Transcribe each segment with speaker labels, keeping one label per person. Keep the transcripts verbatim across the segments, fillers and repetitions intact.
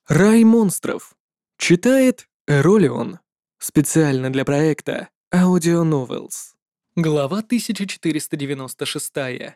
Speaker 1: Рай монстров. Читает Эролион. Специально для проекта Audio Novels. Глава тысяча четыреста девяносто шесть.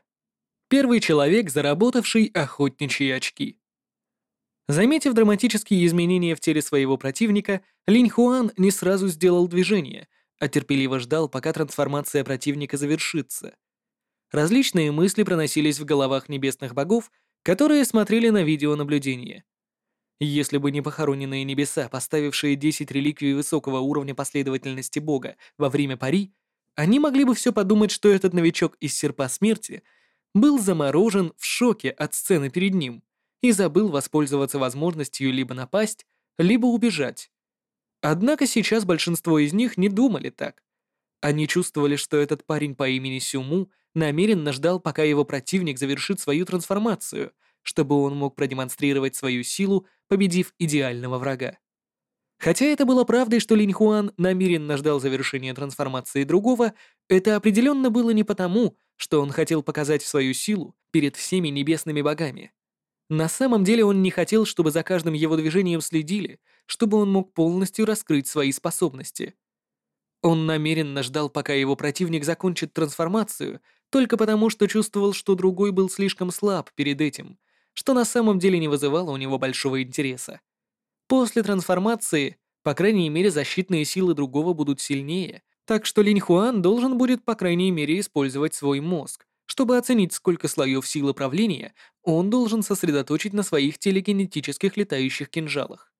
Speaker 1: Первый человек, заработавший охотничьи очки. Заметив драматические изменения в теле своего противника, Линь Хуан не сразу сделал движение, а терпеливо ждал, пока трансформация противника завершится. Различные мысли проносились в головах небесных богов, которые смотрели на видеонаблюдение. Если бы не похороненные небеса, поставившие десять реликвий высокого уровня последовательности Бога во время пари, они могли бы все подумать, что этот новичок из Серпа Смерти был заморожен в шоке от сцены перед ним и забыл воспользоваться возможностью либо напасть, либо убежать. Однако сейчас большинство из них не думали так. Они чувствовали, что этот парень по имени Сюму намеренно ждал, пока его противник завершит свою трансформацию, чтобы он мог продемонстрировать свою силу, победив идеального врага. Хотя это было правдой, что Линь Хуан намеренно ждал завершения трансформации другого, это определенно было не потому, что он хотел показать свою силу перед всеми небесными богами. На самом деле он не хотел, чтобы за каждым его движением следили, чтобы он мог полностью раскрыть свои способности. Он намеренно ждал, пока его противник закончит трансформацию, только потому, что чувствовал, что другой был слишком слаб перед этим, что на самом деле не вызывало у него большого интереса. После трансформации, по крайней мере, защитные силы другого будут сильнее, так что Линь Хуан должен будет, по крайней мере, использовать свой мозг, чтобы оценить, сколько слоев силы правления он должен сосредоточить на своих телекинетических летающих кинжалах.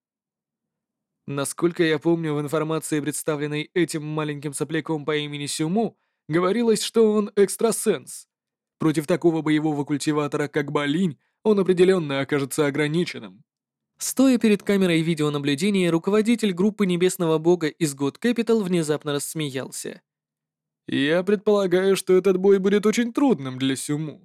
Speaker 1: Насколько я помню, в информации, представленной этим маленьким сопляком по имени Сюму, говорилось, что он экстрасенс. Против такого боевого культиватора, как Балинь, он определенно окажется ограниченным. Стоя перед камерой видеонаблюдения, руководитель группы Небесного Бога из God Capital внезапно рассмеялся. «Я предполагаю, что этот бой будет очень трудным для Сюму».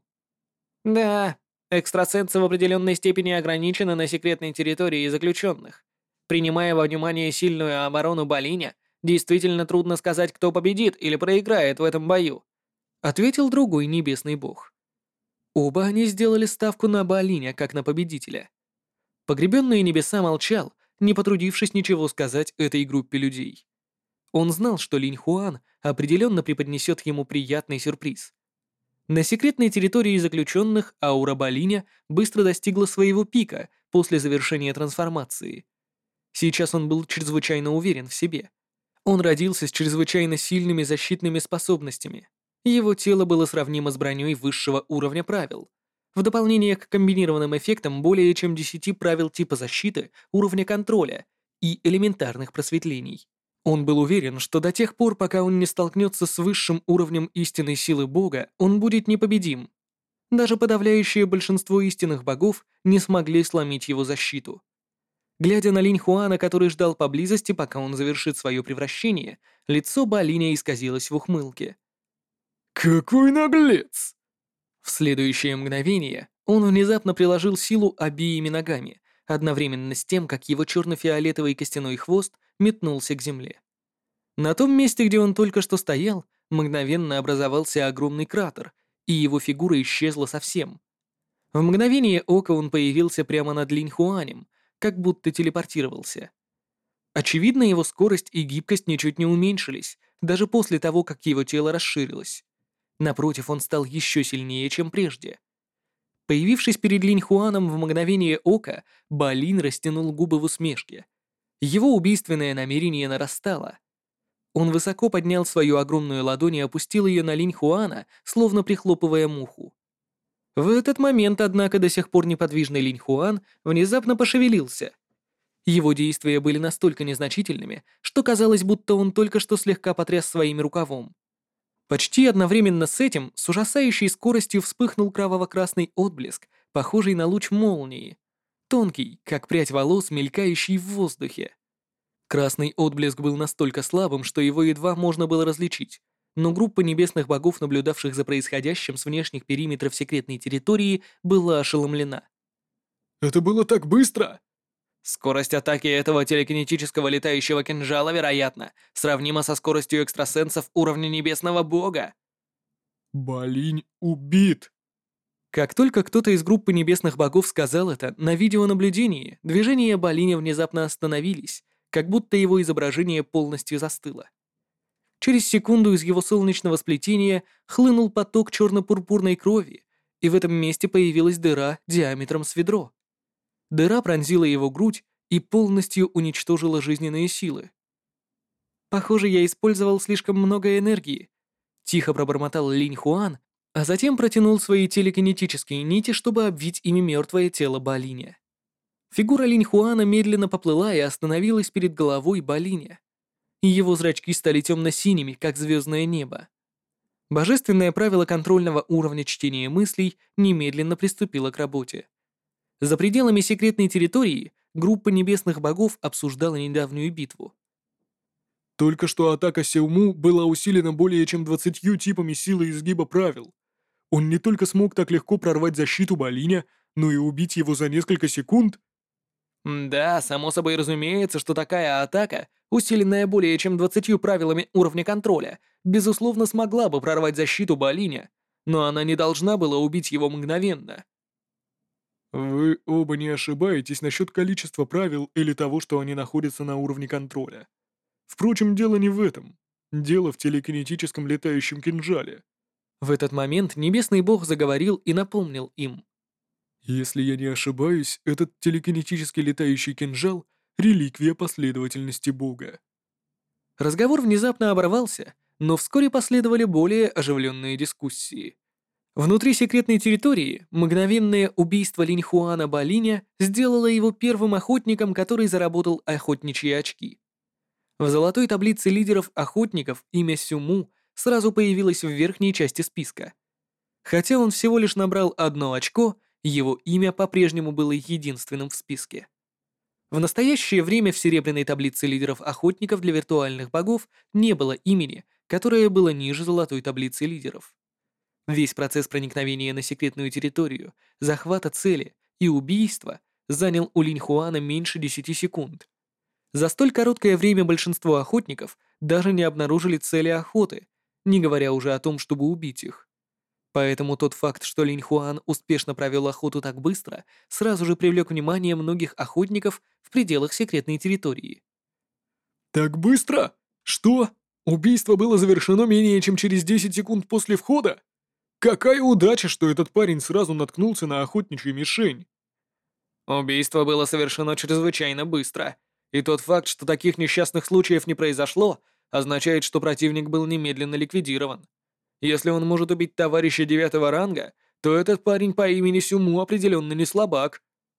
Speaker 1: «Да, экстрасенсы в определенной степени ограничены на секретной территории заключенных. Принимая во внимание сильную оборону Балиня, действительно трудно сказать, кто победит или проиграет в этом бою», ответил другой небесный бог. Оба они сделали ставку на Балиня как на победителя. Погребенные небеса молчал, не потрудившись ничего сказать этой группе людей. Он знал, что Линь Хуан определенно преподнесет ему приятный сюрприз. На секретной территории заключенных аура Балиня быстро достигла своего пика после завершения трансформации. Сейчас он был чрезвычайно уверен в себе. Он родился с чрезвычайно сильными защитными способностями. Его тело было сравнимо с броней высшего уровня правил. В дополнение к комбинированным эффектам более чем десяти правил типа защиты, уровня контроля и элементарных просветлений. Он был уверен, что до тех пор, пока он не столкнется с высшим уровнем истинной силы Бога, он будет непобедим. Даже подавляющее большинство истинных богов не смогли сломить его защиту. Глядя на Линь Хуана, который ждал поблизости, пока он завершит свое превращение, лицо Балиня исказилось в ухмылке. «Какой наглец!» В следующее мгновение он внезапно приложил силу обеими ногами, одновременно с тем, как его черно-фиолетовый костяной хвост метнулся к земле. На том месте, где он только что стоял, мгновенно образовался огромный кратер, и его фигура исчезла совсем. В мгновение ока он появился прямо над Линь Хуанем, как будто телепортировался. Очевидно, его скорость и гибкость ничуть не уменьшились, даже после того, как его тело расширилось. Напротив, он стал еще сильнее, чем прежде. Появившись перед Линь Хуаном в мгновение ока, Балин растянул губы в усмешке. Его убийственное намерение нарастало. Он высоко поднял свою огромную ладонь и опустил ее на Линь Хуана, словно прихлопывая муху. В этот момент, однако, до сих пор неподвижный Линь Хуан внезапно пошевелился. Его действия были настолько незначительными, что казалось, будто он только что слегка потряс своим рукавом. Почти одновременно с этим с ужасающей скоростью вспыхнул кроваво-красный отблеск, похожий на луч молнии, тонкий, как прядь волос, мелькающий в воздухе. Красный отблеск был настолько слабым, что его едва можно было различить, но группа небесных богов, наблюдавших за происходящим с внешних периметров секретной территории, была ошеломлена. «Это было так быстро!» Скорость атаки этого телекинетического летающего кинжала, вероятно, сравнима со скоростью экстрасенсов уровня небесного бога. Балинь убит. Как только кто-то из группы небесных богов сказал это, на видеонаблюдении движения Болиня внезапно остановились, как будто его изображение полностью застыло. Через секунду из его солнечного сплетения хлынул поток черно-пурпурной крови, и в этом месте появилась дыра диаметром с ведро. Дыра пронзила его грудь и полностью уничтожила жизненные силы. «Похоже, я использовал слишком много энергии», — тихо пробормотал Линь Хуан, а затем протянул свои телекинетические нити, чтобы обвить ими мертвое тело Балиня. Фигура Линь Хуана медленно поплыла и остановилась перед головой Балиня. И его зрачки стали темно-синими, как звездное небо. Божественное правило контрольного уровня чтения мыслей немедленно приступило к работе. За пределами секретной территории группа небесных богов обсуждала недавнюю битву.
Speaker 2: Только что атака Сеуму была усилена более чем двадцатью типами силы изгиба правил. Он не только смог так легко прорвать защиту Балиня, но и убить его за несколько секунд.
Speaker 1: Да, само собой разумеется, что такая атака, усиленная более чем двадцатью правилами уровня контроля, безусловно смогла бы прорвать защиту Балиня, но она не должна была убить его мгновенно.
Speaker 2: Вы оба не ошибаетесь насчет количества правил или того, что они находятся на уровне контроля. Впрочем, дело не в этом. Дело в телекинетическом летающем кинжале.
Speaker 1: В этот момент небесный бог заговорил и напомнил им.
Speaker 2: Если я не ошибаюсь, этот телекинетический летающий кинжал — реликвия последовательности бога.
Speaker 1: Разговор внезапно оборвался, но вскоре последовали более оживленные дискуссии. Внутри секретной территории мгновенное убийство Линьхуана Балиня сделало его первым охотником, который заработал охотничьи очки. В золотой таблице лидеров охотников имя Сюму сразу появилось в верхней части списка. Хотя он всего лишь набрал одно очко, его имя по-прежнему было единственным в списке. В настоящее время в серебряной таблице лидеров охотников для виртуальных богов не было имени, которое было ниже золотой таблицы лидеров. Весь процесс проникновения на секретную территорию, захвата цели и убийства занял у Линьхуана меньше десяти секунд. За столь короткое время большинство охотников даже не обнаружили цели охоты, не говоря уже о том, чтобы убить их. Поэтому тот факт, что Линьхуан успешно провел охоту так быстро, сразу же привлек внимание многих охотников в пределах секретной территории.
Speaker 2: Так быстро? Что? Убийство было завершено менее чем через десять секунд после входа? Какая удача, что этот парень сразу наткнулся на охотничью мишень.
Speaker 1: Убийство было совершено чрезвычайно быстро, и тот факт, что таких несчастных случаев не произошло, означает, что противник был немедленно ликвидирован. Если он может убить товарища девятого ранга, то этот парень по имени Сюму определенно не слабак.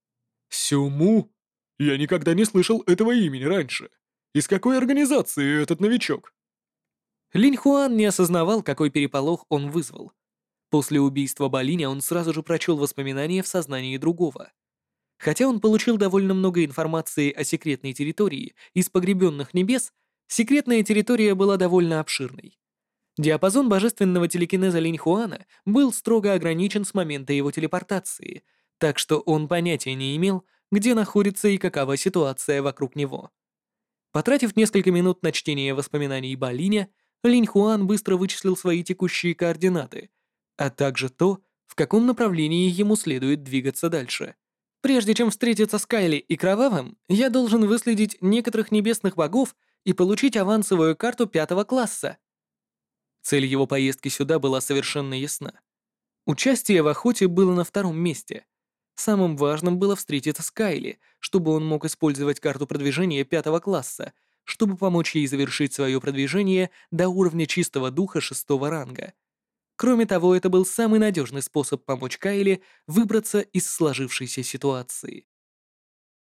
Speaker 2: Сюму? Я никогда не слышал этого имени раньше. Из какой организации этот новичок?
Speaker 1: Линьхуан не осознавал, какой переполох он вызвал. После убийства Балиня он сразу же прочел воспоминания в сознании другого. Хотя он получил довольно много информации о секретной территории из погребенных небес, секретная территория была довольно обширной. Диапазон божественного телекинеза Линьхуана был строго ограничен с момента его телепортации, так что он понятия не имел, где находится и какова ситуация вокруг него. Потратив несколько минут на чтение воспоминаний Балиня, Линьхуан быстро вычислил свои текущие координаты, а также то, в каком направлении ему следует двигаться дальше. Прежде чем встретиться с Кайли и Кровавым, я должен выследить некоторых небесных богов и получить авансовую карту пятого класса. Цель его поездки сюда была совершенно ясна. Участие в охоте было на втором месте. Самым важным было встретиться с Кайли, чтобы он мог использовать карту продвижения пятого класса, чтобы помочь ей завершить свое продвижение до уровня чистого духа шестого ранга. Кроме того, это был самый надежный способ помочь Кайле выбраться из сложившейся ситуации.